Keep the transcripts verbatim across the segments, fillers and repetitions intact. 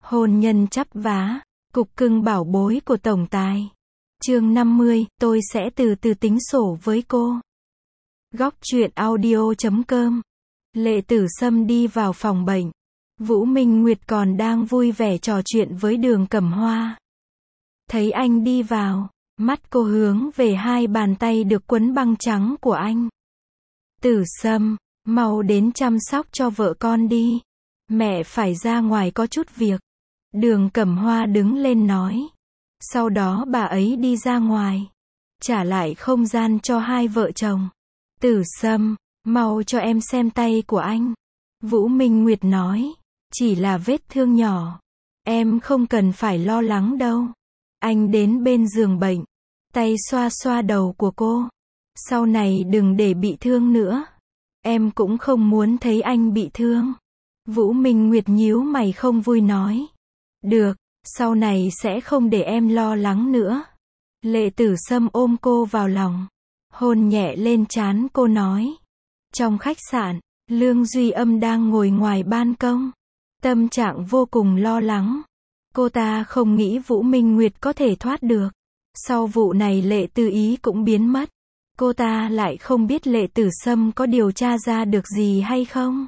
Hôn nhân chắp vá, cục cưng bảo bối của tổng tài. Chương năm mươi, tôi sẽ từ từ tính sổ với cô. Góc truyện audio chấm com. Lệ Tử Sâm đi vào phòng bệnh. Vũ Minh Nguyệt còn đang vui vẻ trò chuyện với Đường Cẩm Hoa. Thấy anh đi vào, mắt cô hướng về hai bàn tay được quấn băng trắng của anh. Tử Sâm, mau đến chăm sóc cho vợ con đi. Mẹ phải ra ngoài có chút việc. Đường Cẩm Hoa đứng lên nói. Sau đó bà ấy đi ra ngoài, trả lại không gian cho hai vợ chồng. Tử Sâm, mau cho em xem tay của anh. Vũ Minh Nguyệt nói. Chỉ là vết thương nhỏ. Em không cần phải lo lắng đâu. Anh đến bên giường bệnh, tay xoa xoa đầu của cô. Sau này đừng để bị thương nữa. Em cũng không muốn thấy anh bị thương. Vũ Minh Nguyệt nhíu mày không vui nói. Được, sau này sẽ không để em lo lắng nữa. Lệ Tử Sâm ôm cô vào lòng, hôn nhẹ lên trán cô nói. Trong khách sạn, Lương Duy Âm đang ngồi ngoài ban công. Tâm trạng vô cùng lo lắng. Cô ta không nghĩ Vũ Minh Nguyệt có thể thoát được. Sau vụ này Lệ Tư Ý cũng biến mất. Cô ta lại không biết Lệ Tử Sâm có điều tra ra được gì hay không.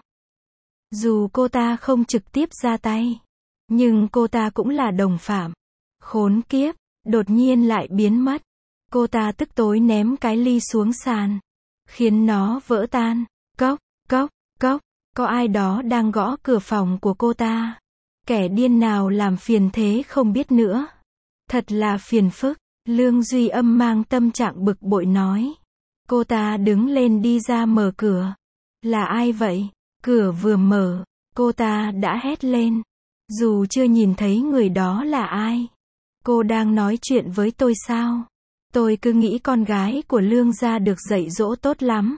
Dù cô ta không trực tiếp ra tay, nhưng cô ta cũng là đồng phạm. Khốn kiếp, đột nhiên lại biến mất. Cô ta tức tối ném cái ly xuống sàn, khiến nó vỡ tan. Cốc, cốc, cốc, có ai đó đang gõ cửa phòng của cô ta. Kẻ điên nào làm phiền thế không biết nữa. Thật là phiền phức. Lương Duy Âm mang tâm trạng bực bội nói. Cô ta đứng lên đi ra mở cửa. Là ai vậy? Cửa vừa mở, cô ta đã hét lên. Dù chưa nhìn thấy người đó là ai. Cô đang nói chuyện với tôi sao? Tôi cứ nghĩ con gái của Lương gia được dạy dỗ tốt lắm.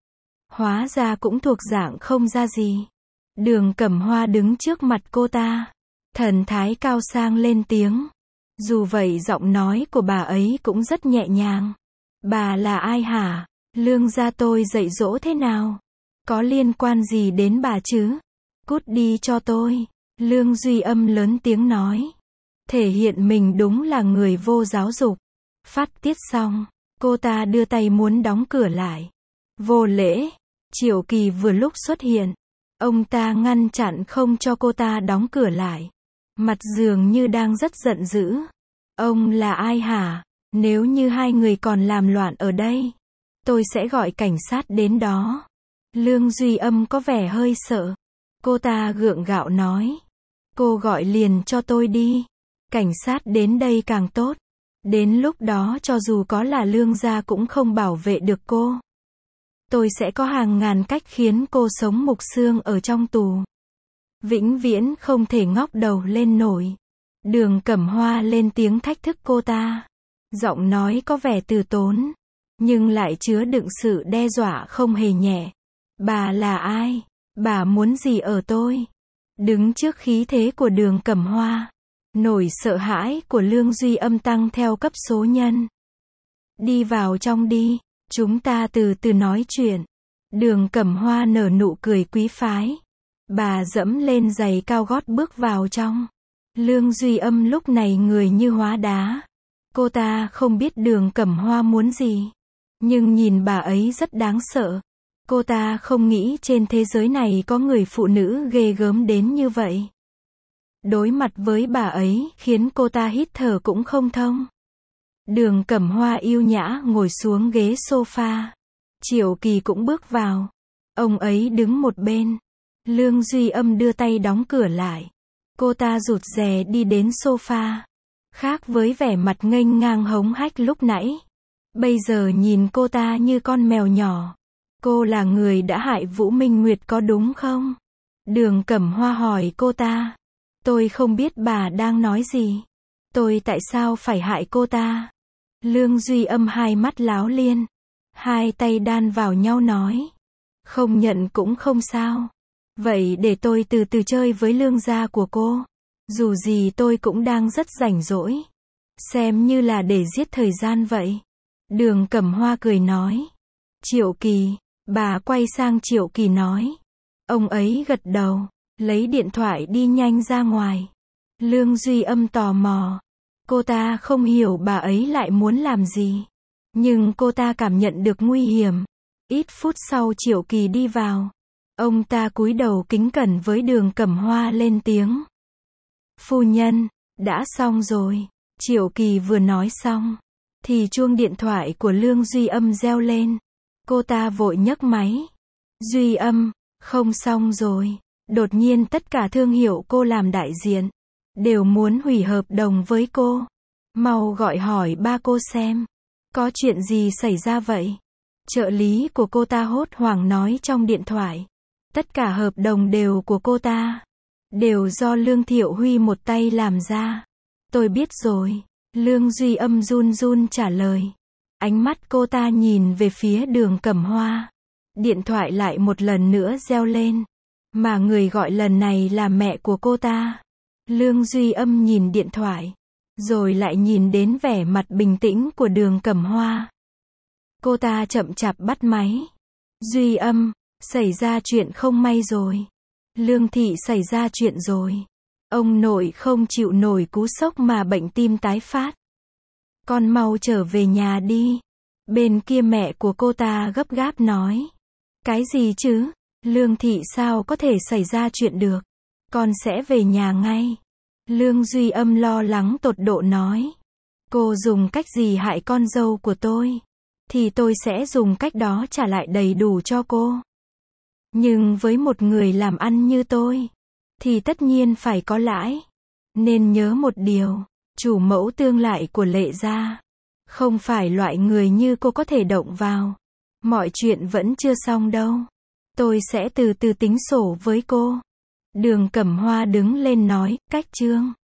Hóa ra cũng thuộc dạng không ra gì. Đường Cẩm Hoa đứng trước mặt cô ta, thần thái cao sang lên tiếng. Dù vậy giọng nói của bà ấy cũng rất nhẹ nhàng. Bà là ai hả? Lương gia tôi dạy dỗ thế nào? Có liên quan gì đến bà chứ? Cút đi cho tôi. Lương Duy Âm lớn tiếng nói. Thể hiện mình đúng là người vô giáo dục. Phát tiết xong, cô ta đưa tay muốn đóng cửa lại. Vô lễ. Triệu Kỳ vừa lúc xuất hiện. Ông ta ngăn chặn không cho cô ta đóng cửa lại. Mặt dường như đang rất giận dữ. Ông là ai hả? Nếu như hai người còn làm loạn ở đây, tôi sẽ gọi cảnh sát đến đó. Lương Duy Âm có vẻ hơi sợ. Cô ta gượng gạo nói. Cô gọi liền cho tôi đi. Cảnh sát đến đây càng tốt. Đến lúc đó cho dù có là Lương gia cũng không bảo vệ được cô. Tôi sẽ có hàng ngàn cách khiến cô sống mục xương ở trong tù. Vĩnh viễn không thể ngóc đầu lên nổi. Đường Cẩm Hoa lên tiếng thách thức cô ta. Giọng nói có vẻ từ tốn, nhưng lại chứa đựng sự đe dọa không hề nhẹ. Bà là ai? Bà muốn gì ở tôi? Đứng trước khí thế của Đường Cẩm Hoa, nỗi sợ hãi của Lương Duy Âm tăng theo cấp số nhân. Đi vào trong đi, chúng ta từ từ nói chuyện. Đường Cẩm Hoa nở nụ cười quý phái. Bà dẫm lên giày cao gót bước vào trong. Lương Duy Âm lúc này người như hóa đá. Cô ta không biết Đường Cẩm Hoa muốn gì, nhưng nhìn bà ấy rất đáng sợ. Cô ta không nghĩ trên thế giới này có người phụ nữ ghê gớm đến như vậy. Đối mặt với bà ấy khiến cô ta hít thở cũng không thông. Đường Cẩm Hoa yêu nhã ngồi xuống ghế sofa. Triệu Kỳ cũng bước vào. Ông ấy đứng một bên. Lương Duy Âm đưa tay đóng cửa lại. Cô ta rụt rè đi đến sofa. Khác với vẻ mặt nghênh ngang hống hách lúc nãy. Bây giờ nhìn cô ta như con mèo nhỏ. Cô là người đã hại Vũ Minh Nguyệt có đúng không? Đường Cẩm Hoa hỏi cô ta. Tôi không biết bà đang nói gì. Tôi tại sao phải hại cô ta? Lương Duy Âm hai mắt láo liên. Hai tay đan vào nhau nói. Không nhận cũng không sao. Vậy để tôi từ từ chơi với Lương gia của cô. Dù gì tôi cũng đang rất rảnh rỗi. Xem như là để giết thời gian vậy. Đường Cẩm Hoa cười nói. Triệu Kỳ. Bà quay sang Triệu Kỳ nói. Ông ấy gật đầu, lấy điện thoại đi nhanh ra ngoài. Lương Duy Âm tò mò. Cô ta không hiểu bà ấy lại muốn làm gì. Nhưng cô ta cảm nhận được nguy hiểm. Ít phút sau Triệu Kỳ đi vào. Ông ta cúi đầu kính cẩn với Đường Cẩm Hoa lên tiếng. Phu nhân, đã xong rồi. Triệu Kỳ vừa nói xong, thì chuông điện thoại của Lương Duy Âm reo lên. Cô ta vội nhấc máy. Duy Âm, không xong rồi. Đột nhiên tất cả thương hiệu cô làm đại diện đều muốn hủy hợp đồng với cô. Mau gọi hỏi ba cô xem. Có chuyện gì xảy ra vậy? Trợ lý của cô ta hốt hoảng nói trong điện thoại. Tất cả hợp đồng đều của cô ta. Đều do Lương Thiệu Huy một tay làm ra. Tôi biết rồi. Lương Duy Âm run run trả lời. Ánh mắt cô ta nhìn về phía Đường Cẩm Hoa. Điện thoại lại một lần nữa reo lên. Mà người gọi lần này là mẹ của cô ta. Lương Duy Âm nhìn điện thoại. Rồi lại nhìn đến vẻ mặt bình tĩnh của Đường Cẩm Hoa. Cô ta chậm chạp bắt máy. Duy Âm, xảy ra chuyện không may rồi. Lương thị xảy ra chuyện rồi. Ông nội không chịu nổi cú sốc mà bệnh tim tái phát. Con mau trở về nhà đi. Bên kia mẹ của cô ta gấp gáp nói. Cái gì chứ? Lương thị sao có thể xảy ra chuyện được? Con sẽ về nhà ngay. Lương Duy Âm lo lắng tột độ nói. Cô dùng cách gì hại con dâu của tôi? Thì tôi sẽ dùng cách đó trả lại đầy đủ cho cô. Nhưng với một người làm ăn như tôi, thì tất nhiên phải có lãi. Nên nhớ một điều, chủ mẫu tương lại của Lệ gia không phải loại người như cô có thể động vào. Mọi chuyện vẫn chưa xong đâu. Tôi sẽ từ từ tính sổ với cô. Đường Cẩm Hoa đứng lên nói, cách chương.